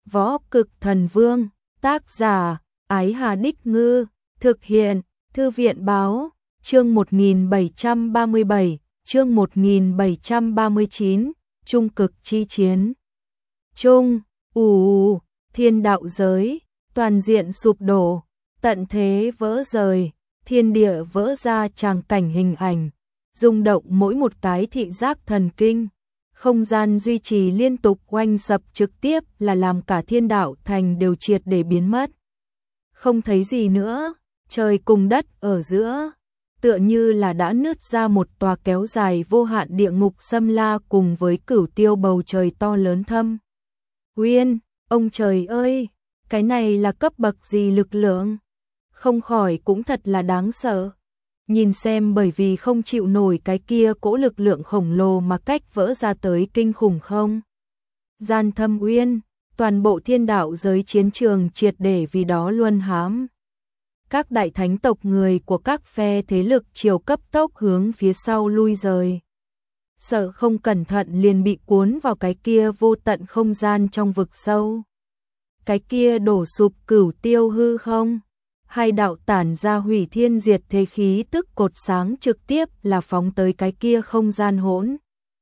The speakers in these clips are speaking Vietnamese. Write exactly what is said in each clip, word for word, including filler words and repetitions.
Võ Cực Thần Vương, tác giả, Ái Hà Đích Ngư, thực hiện, Thư viện Báo, chương một nghìn bảy trăm ba mươi bảy, chương một nghìn bảy trăm ba mươi chín, Trung Cực Chi Chiến. Trung, ù, thiên đạo giới, toàn diện sụp đổ, tận thế vỡ rời, thiên địa vỡ ra tràng cảnh hình ảnh, rung động mỗi một cái thị giác thần kinh. Không gian duy trì liên tục oanh sập trực tiếp là làm cả thiên đạo thành đều triệt để biến mất. Không thấy gì nữa, trời cùng đất ở giữa, tựa như là đã nứt ra một tòa kéo dài vô hạn địa ngục xâm la cùng với cửu tiêu bầu trời to lớn thâm. Uyên, ông trời ơi, cái này là cấp bậc gì lực lượng? Không khỏi cũng thật là đáng sợ. Nhìn xem bởi vì không chịu nổi cái kia cỗ lực lượng khổng lồ mà cách vỡ ra tới kinh khủng không? Gian Thâm Uyên, toàn bộ thiên đạo giới chiến trường triệt để vì đó luân hãm. Các đại thánh tộc người của các phe thế lực chiều cấp tốc hướng phía sau lui rời. Sợ không cẩn thận liền bị cuốn vào cái kia vô tận không gian trong vực sâu. Cái kia đổ sụp cửu tiêu hư không? Hai đạo tản ra hủy thiên diệt thế khí tức cột sáng trực tiếp là phóng tới cái kia không gian hỗn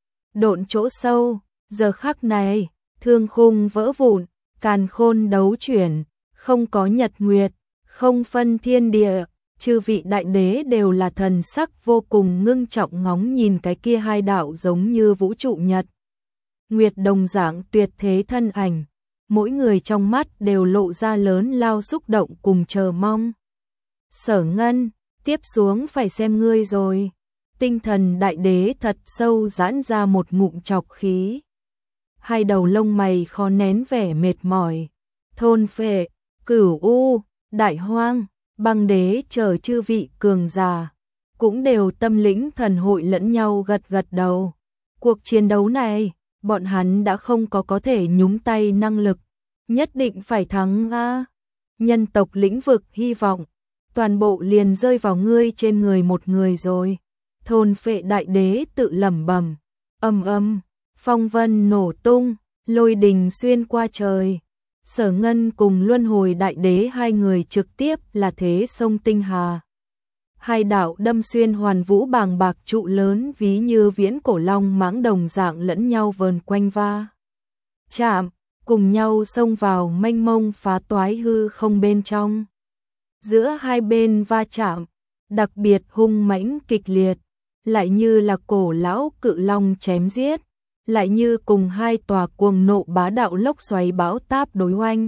độn chỗ sâu. Giờ khắc này, thương khung vỡ vụn, càn khôn đấu chuyển, không có nhật nguyệt, không phân thiên địa, chư vị đại đế đều là thần sắc vô cùng ngưng trọng ngóng nhìn cái kia hai đạo giống như vũ trụ nhật nguyệt đồng dạng tuyệt thế thân ảnh. Mỗi người trong mắt đều lộ ra lớn lao xúc động cùng chờ mong. Sở Ngân, tiếp xuống phải xem ngươi rồi. Tinh Thần đại đế thật sâu giãn ra một ngụm chọc khí. Hai đầu lông mày khó nén vẻ mệt mỏi. Thôn Phệ, Cửu U, Đại Hoang, Băng đế chờ chư vị cường già, cũng đều tâm lĩnh thần hội lẫn nhau gật gật đầu. Cuộc chiến đấu này, bọn hắn đã không có có thể nhúng tay năng lực, nhất định phải thắng a. Nhân tộc lĩnh vực hy vọng, toàn bộ liền rơi vào ngươi trên người một người rồi. Thôn Phệ đại đế tự lẩm bẩm, âm âm, phong vân nổ tung, lôi đình xuyên qua trời. Sở Ngân cùng Luân Hồi đại đế hai người trực tiếp là thế sông tinh hà. Hai đạo đâm xuyên hoàn vũ bàng bạc trụ lớn ví như viễn cổ long mãng đồng dạng lẫn nhau vờn quanh va chạm, cùng nhau xông vào mênh mông phá toái hư không bên trong. Giữa hai bên va chạm, đặc biệt hung mãnh kịch liệt, lại như là cổ lão cự long chém giết, lại như cùng hai tòa cuồng nộ bá đạo lốc xoáy bão táp đối oanh.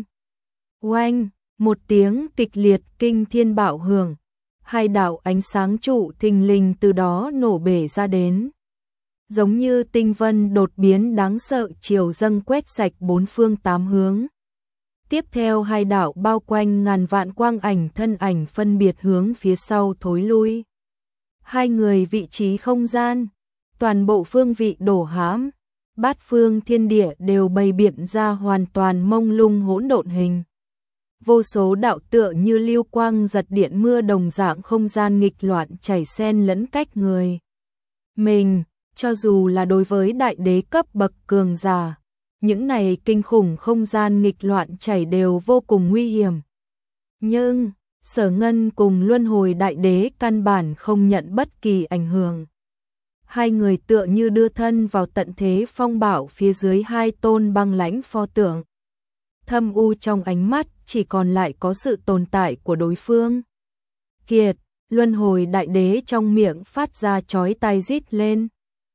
Oanh, một tiếng kịch liệt kinh thiên bạo hưởng. Hai đạo ánh sáng trụ thình lình từ đó nổ bể ra đến. Giống như tinh vân đột biến đáng sợ chiều dâng quét sạch bốn phương tám hướng. Tiếp theo hai đạo bao quanh ngàn vạn quang ảnh thân ảnh phân biệt hướng phía sau thối lui. Hai người vị trí không gian, toàn bộ phương vị đổ hãm, bát phương thiên địa đều bày biện ra hoàn toàn mông lung hỗn độn hình. Vô số đạo tựa như lưu quang giật điện mưa đồng dạng không gian nghịch loạn chảy xen lẫn cách người. Mình, cho dù là đối với đại đế cấp bậc cường giả, những này kinh khủng không gian nghịch loạn chảy đều vô cùng nguy hiểm. Nhưng, Sở Ngân cùng Luân Hồi đại đế căn bản không nhận bất kỳ ảnh hưởng. Hai người tựa như đưa thân vào tận thế phong bạo phía dưới hai tôn băng lãnh pho tượng. Thâm u trong ánh mắt chỉ còn lại có sự tồn tại của đối phương. Kiệt, Luân Hồi đại đế trong miệng phát ra chói tai rít lên.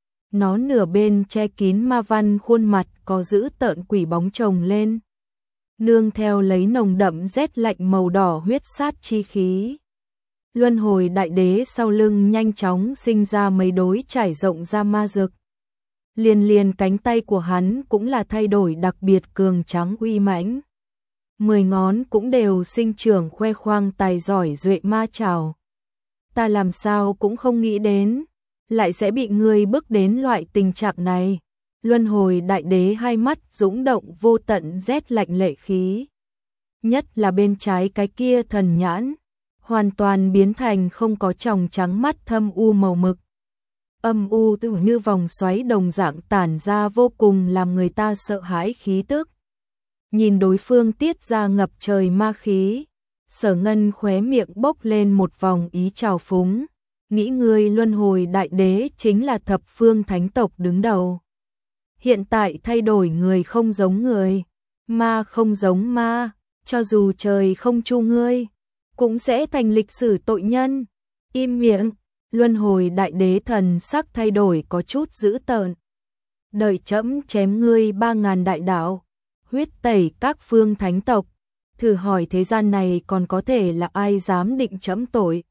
Nó nửa bên che kín ma văn khuôn mặt có giữ tợn quỷ bóng chồng lên. Nương theo lấy nồng đậm rét lạnh màu đỏ huyết sát chi khí. Luân Hồi đại đế sau lưng nhanh chóng sinh ra mấy đối trải rộng ra ma dực. Liền liền cánh tay của hắn cũng là thay đổi đặc biệt cường trắng uy mãnh. Mười ngón cũng đều sinh trưởng khoe khoang tài giỏi duệ ma trảo. Ta làm sao cũng không nghĩ đến, lại sẽ bị ngươi bước đến loại tình trạng này. Luân Hồi đại đế hai mắt dũng động vô tận rét lạnh lệ khí. Nhất là bên trái cái kia thần nhãn, hoàn toàn biến thành không có tròng trắng mắt thâm u màu mực. Âm u tự như vòng xoáy đồng dạng tản ra vô cùng làm người ta sợ hãi khí tức. nhìn đối phương tiết ra ngập trời ma khí, Sở Ngân khóe miệng bốc lên một vòng ý trào phúng, nghĩ ngươi luân hồi đại đế chính là thập phương thánh tộc đứng đầu. Hiện tại thay đổi người không giống người, ma không giống ma, cho dù trời không chu ngươi, cũng sẽ thành lịch sử tội nhân. Im miệng, luân hồi đại đế thần sắc thay đổi có chút dữ tợn. Đợi trẫm chém ngươi ba ngàn đại đạo, huyết tẩy các phương thánh tộc, thử hỏi thế gian này còn có thể là ai dám định trẫm tội.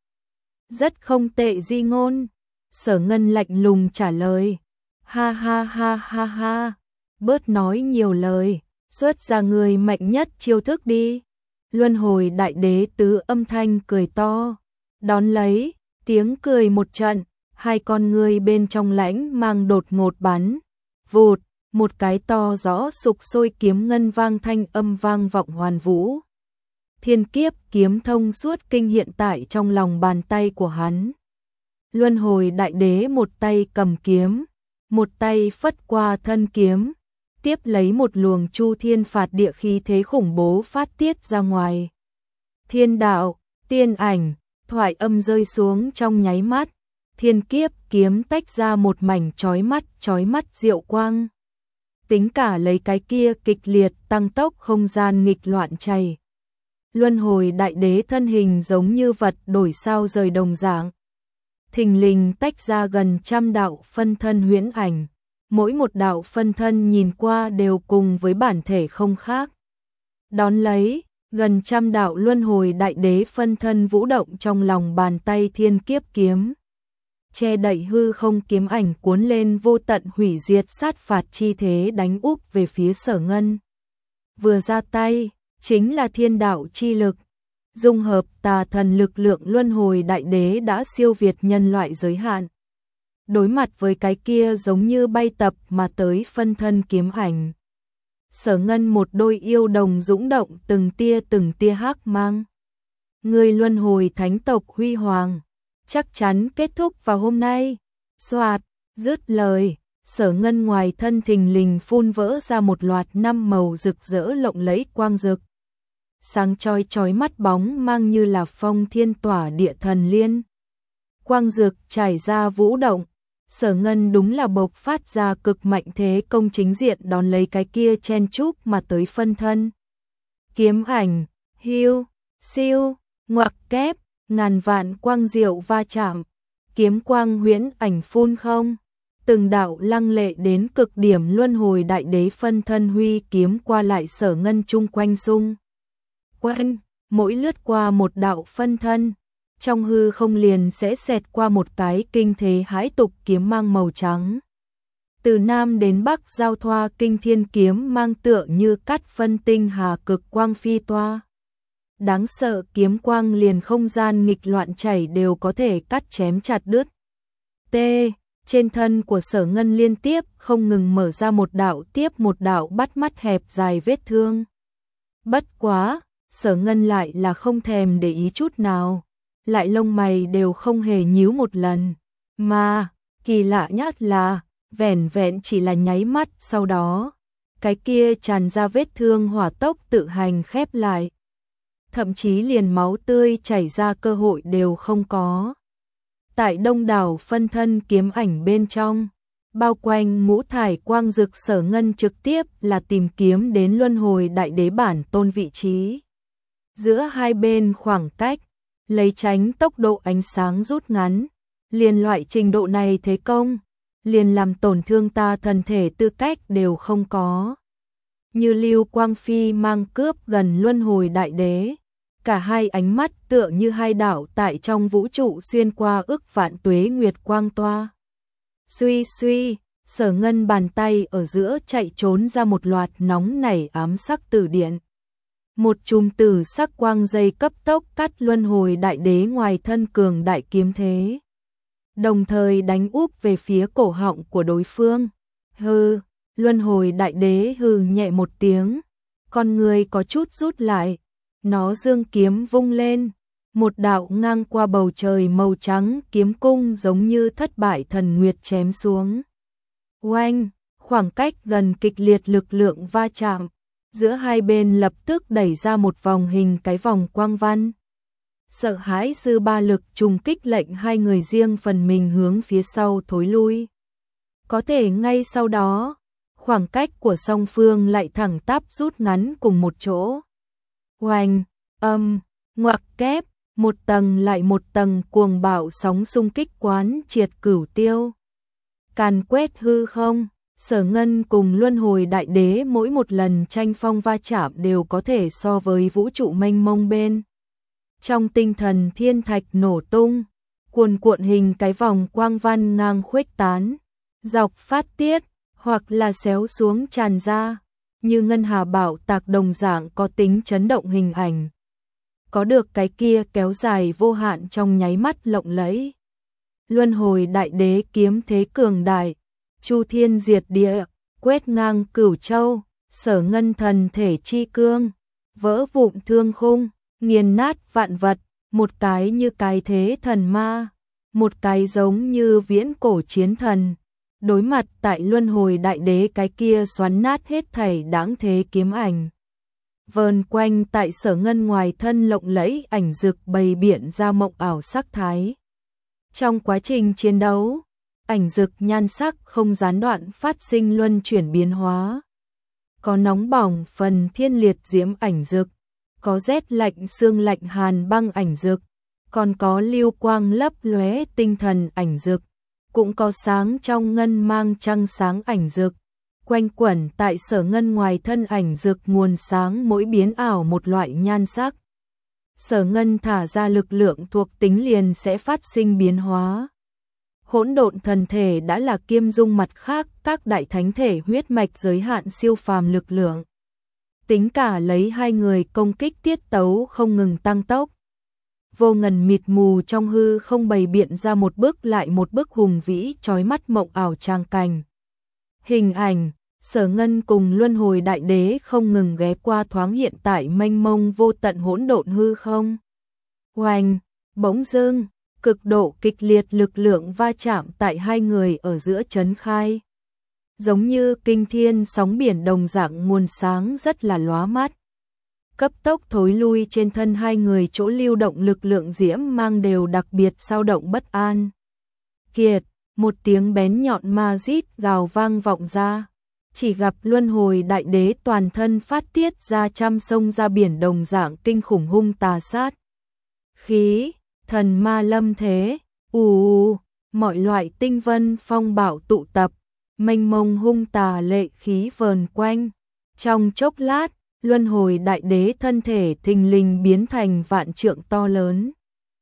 Rất không tệ di ngôn, Sở Ngân lạnh lùng trả lời. Ha ha ha ha ha, bớt nói nhiều lời, xuất ra người mạnh nhất chiêu thức đi. Luân hồi đại đế tứ âm thanh cười to, đón lấy, tiếng cười một trận, hai con người bên trong lãnh mang đột ngột bắn. Vụt, một cái to rõ sục sôi kiếm ngân vang thanh âm vang vọng hoàn vũ. Thiên kiếp kiếm thông suốt kinh hiện tại trong lòng bàn tay của hắn. Luân hồi đại đế một tay cầm kiếm, một tay phất qua thân kiếm, tiếp lấy một luồng chu thiên phạt địa khí thế khủng bố phát tiết ra ngoài. Thiên đạo, tiên ảnh, thoại âm rơi xuống trong nháy mắt, thiên kiếp kiếm tách ra một mảnh chói mắt chói mắt diệu quang. Tính cả lấy cái kia kịch liệt tăng tốc không gian nghịch loạn chảy. Luân hồi đại đế thân hình giống như vật đổi sao rời đồng dạng. Thình lình tách ra gần trăm đạo phân thân huyễn ảnh, mỗi một đạo phân thân nhìn qua đều cùng với bản thể không khác. Đón lấy, gần trăm đạo luân hồi đại đế phân thân vũ động trong lòng bàn tay thiên kiếp kiếm. Che đậy hư không kiếm ảnh cuốn lên vô tận hủy diệt sát phạt chi thế đánh úp về phía Sở Ngân. Vừa ra tay, chính là thiên đạo chi lực. Dung hợp tà thần lực lượng luân hồi đại đế đã siêu việt nhân loại giới hạn. Đối mặt với cái kia giống như bay tập mà tới phân thân kiếm ảnh. Sở Ngân một đôi yêu đồng dũng động từng tia từng tia hắc mang. Người luân hồi thánh tộc huy hoàng, chắc chắn kết thúc vào hôm nay. Soạt, dứt lời, Sở Ngân ngoài thân thình lình phun vỡ ra một loạt năm màu rực rỡ lộng lẫy quang dực. Sáng chói chói mắt bóng mang như là phong thiên tỏa địa thần liên. Quang dực trải ra vũ động, Sở Ngân đúng là bộc phát ra cực mạnh thế công chính diện đón lấy cái kia chen chúc mà tới phân thân. Kiếm ảnh, hiu, siêu, ngoặc kép, ngàn vạn quang diệu va chạm, kiếm quang huyễn ảnh phun không. Từng đạo lăng lệ đến cực điểm luân hồi đại đế phân thân huy kiếm qua lại Sở Ngân chung quanh xung. Quanh, mỗi lướt qua một đạo phân thân, trong hư không liền sẽ xẹt qua một cái kinh thế hãi tục kiếm mang màu trắng. Từ Nam đến Bắc giao thoa kinh thiên kiếm mang tựa như cắt phân tinh hà cực quang phi toa. Đáng sợ kiếm quang liền không gian nghịch loạn chảy đều có thể cắt chém chặt đứt. T. Trên thân của Sở Ngân liên tiếp không ngừng mở ra một đạo tiếp một đạo bắt mắt hẹp dài vết thương. Bất quá, Sở Ngân lại là không thèm để ý chút nào, lại lông mày đều không hề nhíu một lần, mà kỳ lạ nhất là vẻn vẹn chỉ là nháy mắt sau đó, cái kia tràn ra vết thương hỏa tốc tự hành khép lại, thậm chí liền máu tươi chảy ra cơ hội đều không có. Tại đông đảo phân thân kiếm ảnh bên trong, bao quanh ngũ thải quang dực Sở Ngân trực tiếp là tìm kiếm đến luân hồi đại đế bản tôn vị trí. Giữa hai bên khoảng cách, lấy tránh tốc độ ánh sáng rút ngắn, liền loại trình độ này thế công, liền làm tổn thương ta thân thể tư cách đều không có. Như lưu quang phi mang cướp gần luân hồi đại đế, cả hai ánh mắt tựa như hai đảo tại trong vũ trụ xuyên qua ức vạn tuế nguyệt quang toa. Suy suy, Sở Ngân bàn tay ở giữa chạy trốn ra một loạt nóng nảy ám sắc tử điện. Một chùm tử sắc quang dây cấp tốc cắt luân hồi đại đế ngoài thân cường đại kiếm thế. Đồng thời đánh úp về phía cổ họng của đối phương. Hừ, luân hồi đại đế hừ nhẹ một tiếng. Con người có chút rút lại. Nó dương kiếm vung lên. Một đạo ngang qua bầu trời màu trắng kiếm cung giống như thất bại thần nguyệt chém xuống. Oanh, khoảng cách gần kịch liệt lực lượng va chạm. Giữa hai bên lập tức đẩy ra một vòng hình cái vòng quang văn. Sợ hãi dư ba lực trùng kích lệnh hai người riêng phần mình hướng phía sau thối lui. Có thể ngay sau đó, khoảng cách của song phương lại thẳng tắp rút ngắn cùng một chỗ. Oanh, âm, ngoặc kép, một tầng lại một tầng cuồng bạo sóng xung kích quán triệt cửu tiêu. Càn quét hư không, Sở Ngân cùng Luân Hồi Đại Đế mỗi một lần tranh phong va chạm đều có thể so với vũ trụ mênh mông bên. Trong tinh thần thiên thạch nổ tung, cuồn cuộn hình cái vòng quang văn ngang khuếch tán, dọc phát tiết, hoặc là xéo xuống tràn ra, như ngân hà bảo tạc đồng dạng có tính chấn động hình ảnh. Có được cái kia kéo dài vô hạn trong nháy mắt lộng lẫy. Luân Hồi Đại Đế kiếm thế cường đại, chu thiên diệt địa, quét ngang cửu châu, Sở Ngân thần thể chi cương, vỡ vụn thương khung, nghiền nát vạn vật, một cái như cái thế thần ma, một cái giống như viễn cổ chiến thần. Đối mặt tại Luân Hồi Đại Đế cái kia xoắn nát hết thảy đáng thế kiếm ảnh. Vờn quanh tại Sở Ngân ngoài thân lộng lẫy ảnh dực bày biện ra mộng ảo sắc thái. Trong quá trình chiến đấu, ảnh dực nhan sắc không gián đoạn phát sinh luân chuyển biến hóa. Có nóng bỏng phần thiên liệt diễm ảnh dực, có rét lạnh xương lạnh hàn băng ảnh dực, còn có lưu quang lấp lóe tinh thần ảnh dực, cũng có sáng trong ngân mang trăng sáng ảnh dực. Quanh quẩn tại Sở Ngân ngoài thân ảnh dực nguồn sáng mỗi biến ảo một loại nhan sắc. Sở Ngân thả ra lực lượng thuộc tính liền sẽ phát sinh biến hóa. Hỗn độn thần thể đã là kiêm dung mặt khác các đại thánh thể huyết mạch giới hạn siêu phàm lực lượng. Tính cả lấy hai người công kích tiết tấu không ngừng tăng tốc. Vô ngần mịt mù trong hư không bày biện ra một bước lại một bước hùng vĩ chói mắt mộng ảo trang cảnh. Hình ảnh, Sở Ngân cùng Luân Hồi Đại Đế không ngừng ghé qua thoáng hiện tại mênh mông vô tận hỗn độn hư không. Oanh, bỗng dưng, cực độ kịch liệt lực lượng va chạm tại hai người ở giữa chấn khai. Giống như kinh thiên sóng biển đồng dạng nguồn sáng rất là lóa mắt. Cấp tốc thối lui trên thân hai người chỗ lưu động lực lượng diễm mang đều đặc biệt sao động bất an. Kiệt, một tiếng bén nhọn ma rít gào vang vọng ra. Chỉ gặp Luân Hồi Đại Đế toàn thân phát tiết ra trăm sông ra biển đồng dạng kinh khủng hung tà sát. Khí, thần ma lâm thế, ù ù, mọi loại tinh vân phong bạo tụ tập, mênh mông hung tà lệ khí vờn quanh. Trong chốc lát, Luân Hồi Đại Đế thân thể thình lình biến thành vạn trượng to lớn.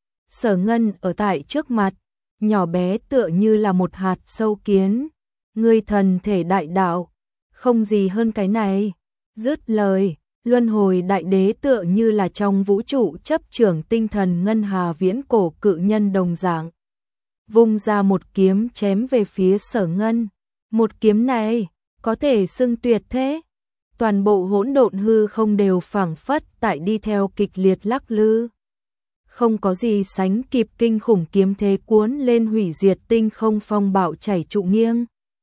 Sở Ngân ở tại trước mặt, nhỏ bé tựa như là một hạt sâu kiến. Ngươi thần thể đại đạo, không gì hơn cái này. Dứt lời, Luân Hồi Đại Đế tựa như là trong vũ trụ chấp trưởng tinh thần ngân hà viễn cổ cự nhân đồng dạng. Vung ra một kiếm chém về phía Sở Ngân. Một kiếm này, có thể xưng tuyệt thế. Toàn bộ hỗn độn hư không đều phảng phất tại đi theo kịch liệt lắc lư. Không có gì sánh kịp kinh khủng kiếm thế cuốn lên hủy diệt tinh không phong bạo chảy trụ nghiêng.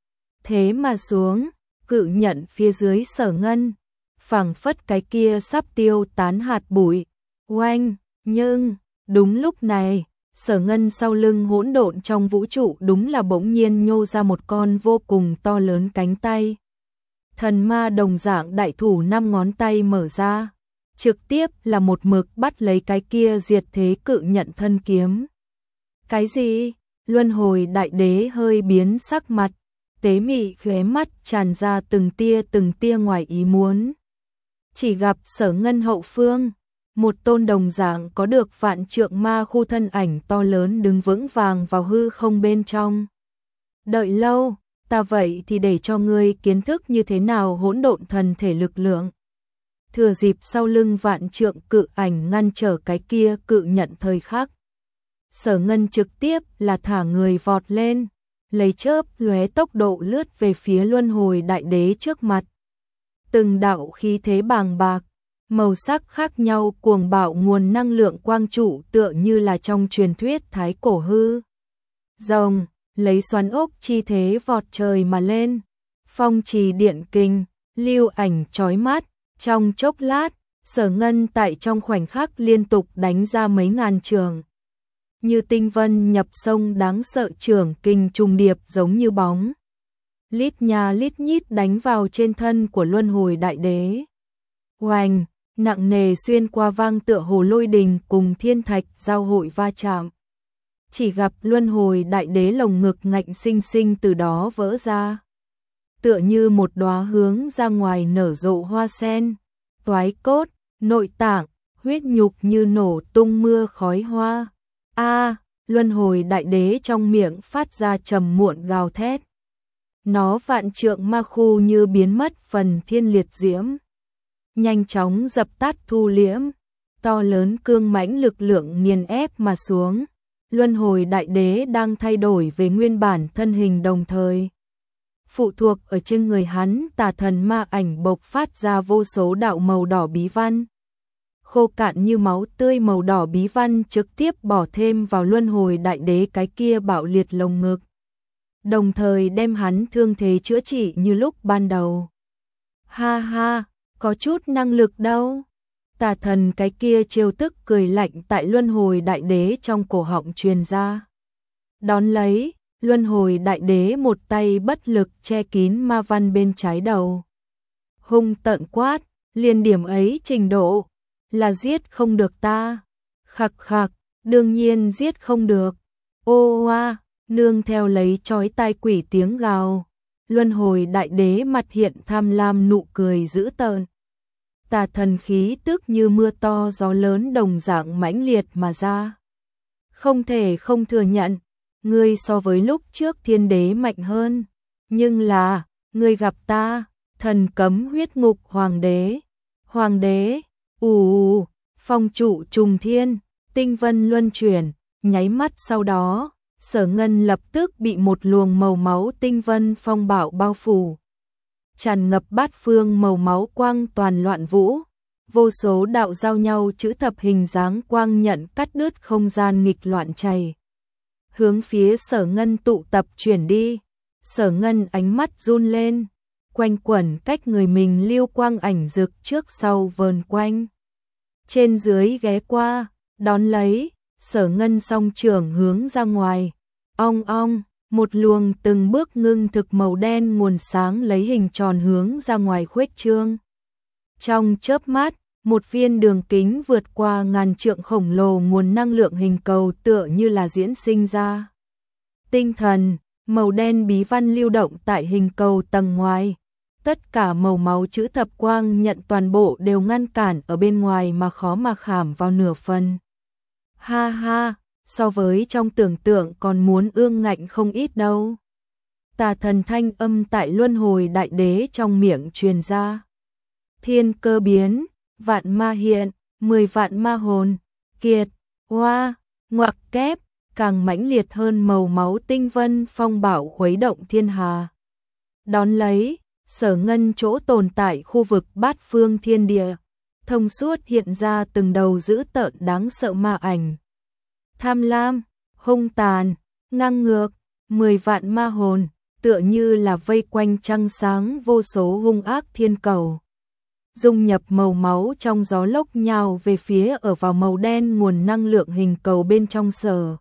Thế mà xuống, cự nhận phía dưới Sở Ngân, phảng phất cái kia sắp tiêu tán hạt bụi. Oanh, nhưng, đúng lúc này, Sở Ngân sau lưng hỗn độn trong vũ trụ đúng là bỗng nhiên nhô ra một con vô cùng to lớn cánh tay. Thần ma đồng dạng đại thủ năm ngón tay mở ra, trực tiếp là một mực bắt lấy cái kia diệt thế cự nhận thân kiếm. Cái gì? Luân Hồi Đại Đế hơi biến sắc mặt, tế mị khóe mắt tràn ra từng tia từng tia ngoài ý muốn. Chỉ gặp Sở Ngân hậu phương, một tôn đồng dạng có được vạn trượng ma khu thân ảnh to lớn đứng vững vàng vào hư không bên trong. Đợi lâu, ta vậy thì để cho ngươi kiến thức như thế nào hỗn độn thần thể lực lượng. Thừa dịp sau lưng vạn trượng cự ảnh ngăn trở cái kia cự nhận thời khắc. Sở Ngân trực tiếp là thả người vọt lên, lấy chớp lóe tốc độ lướt về phía Luân Hồi Đại Đế trước mặt. Từng đạo khí thế bàng bạc, màu sắc khác nhau cuồng bạo nguồn năng lượng quang trụ tựa như là trong truyền thuyết thái cổ hư. Rồng, lấy xoắn ốc chi thế vọt trời mà lên, phong trì điện kinh, lưu ảnh chói mắt, Trong chốc lát, Sở Ngân tại trong khoảnh khắc liên tục đánh ra mấy ngàn trường. Như tinh vân nhập sông đáng sợ, trường kinh trùng điệp giống như bóng. Lít nha lít nhít đánh vào trên thân của Luân Hồi Đại Đế. Oanh, nặng nề xuyên qua, vang tựa hồ lôi đình cùng thiên thạch giao hội va chạm. Chỉ gặp Luân Hồi Đại Đế lồng ngực ngạnh sinh sinh từ đó vỡ ra. Tựa như một đóa hướng ra ngoài nở rộ hoa sen, toái cốt, nội tạng, huyết nhục như nổ tung mưa khói hoa. A, Luân Hồi Đại Đế trong miệng phát ra trầm muộn gào thét. Nó vạn trượng ma khu như biến mất phần thiên liệt diễm, nhanh chóng dập tắt thu liễm, to lớn cương mãnh lực lượng nghiền ép mà xuống. Luân Hồi Đại Đế đang thay đổi về nguyên bản thân hình, đồng thời phụ thuộc ở trên người hắn tà thần ma ảnh bộc phát ra vô số đạo màu đỏ bí văn. Khô cạn như máu tươi màu đỏ bí văn trực tiếp bỏ thêm vào Luân Hồi Đại Đế cái kia bạo liệt lồng ngực, đồng thời đem hắn thương thế chữa trị như lúc ban đầu. Ha ha, có chút năng lực đâu. Tà thần cái kia trêu tức cười lạnh tại Luân Hồi Đại Đế trong cổ họng truyền ra. Đón lấy, Luân Hồi Đại Đế một tay bất lực che kín ma văn bên trái đầu. Hung tợn quát, liền điểm ấy trình độ, là giết không được ta. Khặc khặc, đương nhiên giết không được. Ô oa, nương theo lấy chói tai quỷ tiếng gào. Luân Hồi Đại Đế mặt hiện tham lam nụ cười dữ tợn. Tà thần khí tức như mưa to gió lớn đồng dạng mãnh liệt mà ra. Không thể không thừa nhận, ngươi so với lúc trước thiên đế mạnh hơn. Nhưng là, ngươi gặp ta, thần cấm huyết ngục hoàng đế. Hoàng đế, ù, phong trụ trùng thiên, tinh vân luân chuyển, nháy mắt sau đó, Sở Ngân lập tức bị một luồng màu máu tinh vân phong bạo bao phủ. Tràn ngập bát phương màu máu quang toàn loạn vũ, vô số đạo giao nhau chữ thập hình dáng quang nhận cắt đứt không gian nghịch loạn chảy. Hướng phía Sở Ngân tụ tập chuyển đi, Sở Ngân ánh mắt run lên, quanh quẩn cách người mình lưu quang ảnh rực trước sau vờn quanh. Trên dưới ghé qua, đón lấy, Sở Ngân song trường hướng ra ngoài, ong ong. Một luồng từng bước ngưng thực màu đen nguồn sáng lấy hình tròn hướng ra ngoài khuếch trương. Trong chớp mắt, một viên đường kính vượt qua ngàn trượng khổng lồ nguồn năng lượng hình cầu tựa như là diễn sinh ra. Tinh thần, màu đen bí văn lưu động tại hình cầu tầng ngoài. Tất cả màu máu chữ thập quang nhận toàn bộ đều ngăn cản ở bên ngoài mà khó mà khảm vào nửa phần. Ha ha! So với trong tưởng tượng còn muốn ương ngạnh không ít đâu. Tà thần thanh âm tại Luân Hồi Đại Đế trong miệng truyền ra. Thiên cơ biến, vạn ma hiện, mười vạn ma hồn, kiệt, hoa, ngoặc kép, càng mãnh liệt hơn màu máu tinh vân phong bạo khuấy động thiên hà. Đón lấy, Sở Ngân chỗ tồn tại khu vực bát phương thiên địa, thông suốt hiện ra từng đầu dữ tợn đáng sợ ma ảnh. Tham lam, hung tàn, ngang ngược, mười vạn ma hồn, tựa như là vây quanh trăng sáng vô số hung ác thiên cầu. Dung nhập màu máu trong gió lốc nhào về phía ở vào màu đen nguồn năng lượng hình cầu bên trong Sở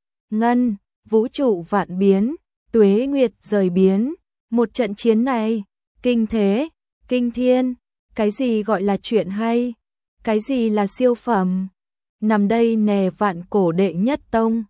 Ngân, vũ trụ vạn biến, tuế nguyệt rời biến. Một trận chiến này, kinh thế, kinh thiên, cái gì gọi là chuyện hay, cái gì là siêu phẩm. Nằm đây nè vạn cổ đệ nhất tông,